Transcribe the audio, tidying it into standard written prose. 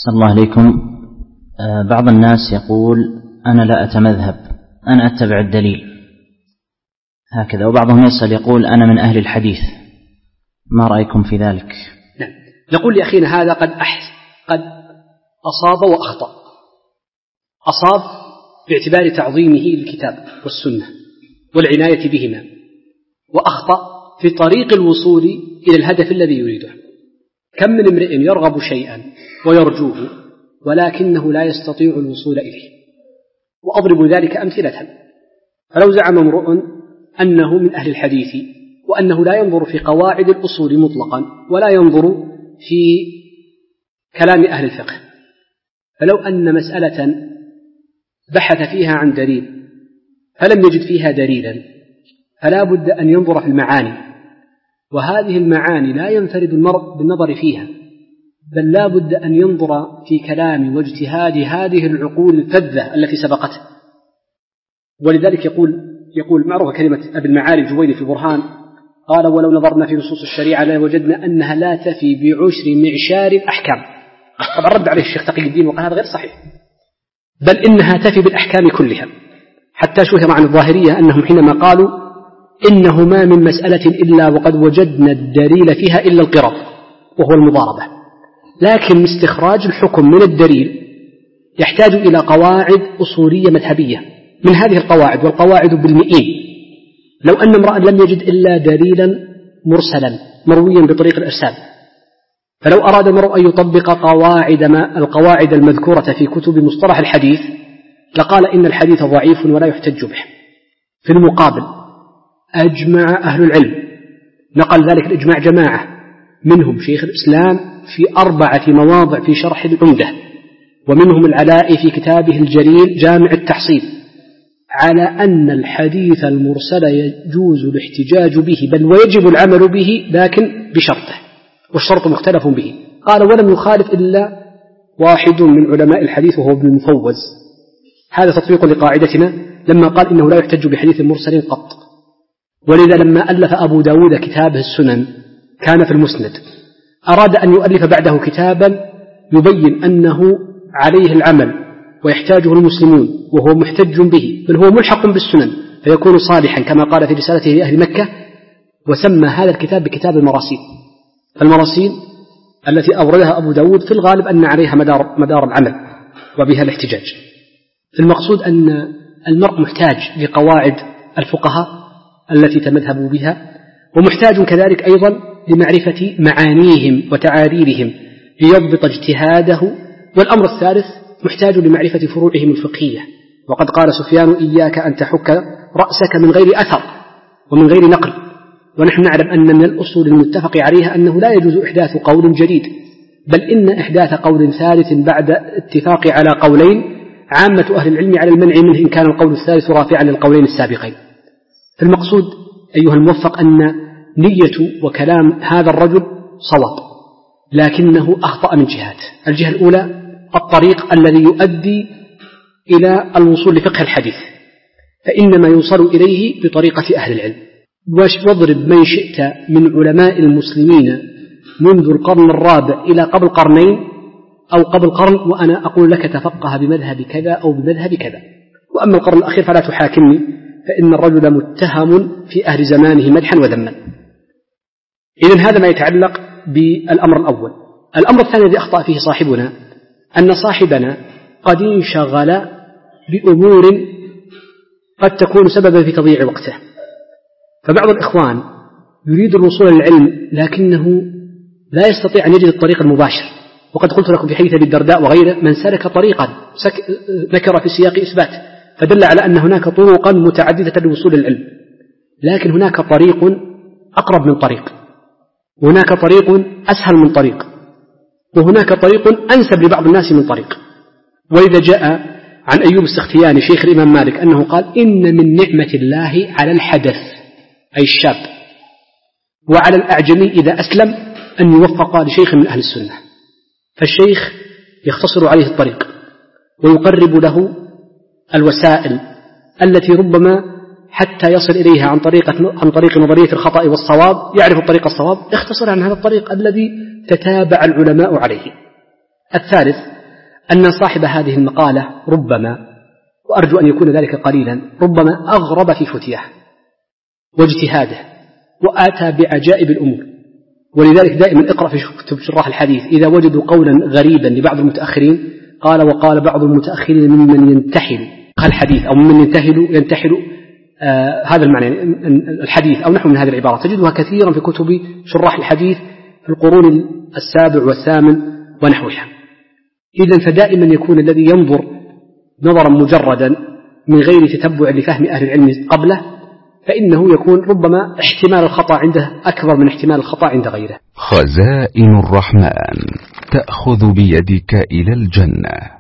أحسن الله عليكم. بعض الناس يقول أنا لا أتمذهب، أنا أتبع الدليل هكذا، وبعضهم يسأل يقول أنا من أهل الحديث، ما رأيكم في ذلك؟ نعم. نقول لأخينا هذا قد أصاب وأخطأ. أصاب باعتبار تعظيمه للكتاب والسنة والعناية بهما، وأخطأ في طريق الوصول إلى الهدف الذي يريده. كم من امرئ يرغب شيئا ويرجوه ولكنه لا يستطيع الوصول إليه. وأضرب ذلك أمثلة. فلو زعم امرؤ أنه من أهل الحديث وأنه لا ينظر في قواعد الأصول مطلقا ولا ينظر في كلام أهل الفقه، فلو أن مسألة بحث فيها عن دليل فلم يجد فيها دليلا فلا بد أن ينظر في المعاني، وهذه المعاني لا ينفرد المرء بالنظر فيها، بل لا بد أن ينظر في كلام واجتهاد هذه العقول الفذة التي سبقته. ولذلك يقول معروف كلمة أبي المعالي الجويني في البرهان، قال ولو نظرنا في نصوص الشريعة لوجدنا أنها لا تفي بعشر معشار الأحكام. طبعا رد عليه الشيخ تقي الدين وقال هذا غير صحيح، بل إنها تفي بالأحكام كلها. حتى شهر عن الظاهرية أنهم حينما قالوا إنه ما من مسألة إلا وقد وجدنا الدليل فيها إلا القراط وهو المضاربة، لكن استخراج الحكم من الدليل يحتاج إلى قواعد أصولية مذهبية. من هذه القواعد، والقواعد بالمئين، لو أن امرأ لم يجد إلا دليلا مرسلا مرويا بطريق الإرسال، فلو أراد المرء أن يطبق القواعد المذكورة في كتب مصطلح الحديث لقال إن الحديث ضعيف ولا يحتج به. في المقابل أجمع أهل العلم، نقل ذلك الإجماع جماعة منهم شيخ الإسلام في 4 مواضع في شرح العمدة، ومنهم العلائي في كتابه الجليل جامع التحصيل، على أن الحديث المرسل يجوز الاحتجاج به بل ويجب العمل به، لكن بشرطه، والشرط مختلف به. قال ولم يخالف إلا واحد من علماء الحديث وهو ابن المفوز. هذا تطبيق لقاعدتنا لما قال إنه لا يحتج بحديث مرسل قط. ولذا لما ألف أبو داود كتابه السنن كان في المسند، أراد أن يؤلف بعده كتابا يبين أنه عليه العمل ويحتاجه المسلمون وهو محتج به، بل هو ملحق بالسنن فيكون صالحا كما قال في رسالته لأهل مكة، وسمى هذا الكتاب بكتاب المراسيل. فالمراسيل التي أوردها أبو داود في الغالب أن عليها مدار العمل وبها الاحتجاج. المقصود أن المرء محتاج لقواعد الفقهاء التي تمذهبوا بها، ومحتاج كذلك أيضا لمعرفة معانيهم وتعابيرهم ليضبط اجتهاده. والأمر الثالث محتاج لمعرفة فروعهم الفقهية. وقد قال سفيان إياك أن تحك رأسك من غير أثر ومن غير نقل. ونحن نعلم أن من الأصول المتفق عليها أنه لا يجوز إحداث قول جديد، بل إن إحداث قول ثالث بعد اتفاق على قولين عامة أهل العلم على المنع منه إن كان القول الثالث رافعا للقولين السابقين. فالمقصود أيها الموفق أن نية وكلام هذا الرجل صواب، لكنه أخطأ من جهات. الجهة الأولى الطريق الذي يؤدي إلى الوصول لفقه الحديث، فإنما يوصل إليه بطريقة أهل العلم. واضرب من شئت من علماء المسلمين منذ القرن الرابع إلى قبل قرنين أو قبل قرن وأنا أقول لك تفقه بمذهب كذا أو بمذهب كذا. وأما القرن الأخير فلا تحاكمني، فإن الرجل متهم في أهل زمانه مدحا وذما. إذن هذا ما يتعلق بالأمر الأول. الأمر الثاني الذي أخطأ فيه صاحبنا أن صاحبنا قد انشغل بأمور قد تكون سببا في تضييع وقته. فبعض الإخوان يريد الوصول للعلم لكنه لا يستطيع أن يجد الطريق المباشر. وقد قلت لكم في حديث أبي الدرداء وغيره من سلك طريقا نكر في سياق إثبات، فدل على أن هناك طرقا متعددة للوصول للعلم، لكن هناك طريق أقرب من طريق، وهناك طريق أسهل من طريق، وهناك طريق أنسب لبعض الناس من طريق. وإذا جاء عن أيوب السختياني شيخ الإمام مالك أنه قال إن من نعمة الله على الحدث أي الشاب وعلى الأعجمي إذا أسلم أن يوفق لشيخ من أهل السنة. فالشيخ يختصر عليه الطريق ويقرب له الوسائل التي ربما حتى يصل إليها عن طريق نظرية الخطأ والصواب، يعرف الطريق الصواب يختصر عن هذا الطريق الذي تتابع العلماء عليه. الثالث أن صاحب هذه المقالة ربما، وأرجو أن يكون ذلك قليلا، ربما أغرب في فتياه واجتهاده وآتى بعجائب الأمور. ولذلك دائما اقرأ في كتب شراح الحديث إذا وجدوا قولا غريبا لبعض المتأخرين قال وقال بعض المتأخرين ممن ينتحل الحديث أو ممن ينتحل هذا المعنى الحديث أو نحو من هذه العبارة، تجدها كثيرا في كتب شراح الحديث في القرون السابع والثامن ونحوها. إذن فدائما يكون الذي ينظر نظرا مجردا من غير تتبع لفهم أهل العلم قبله فإنه يكون ربما احتمال الخطأ عنده أكبر من احتمال الخطأ عند غيره. خزائن الرحمن تأخذ بيدك إلى الجنة.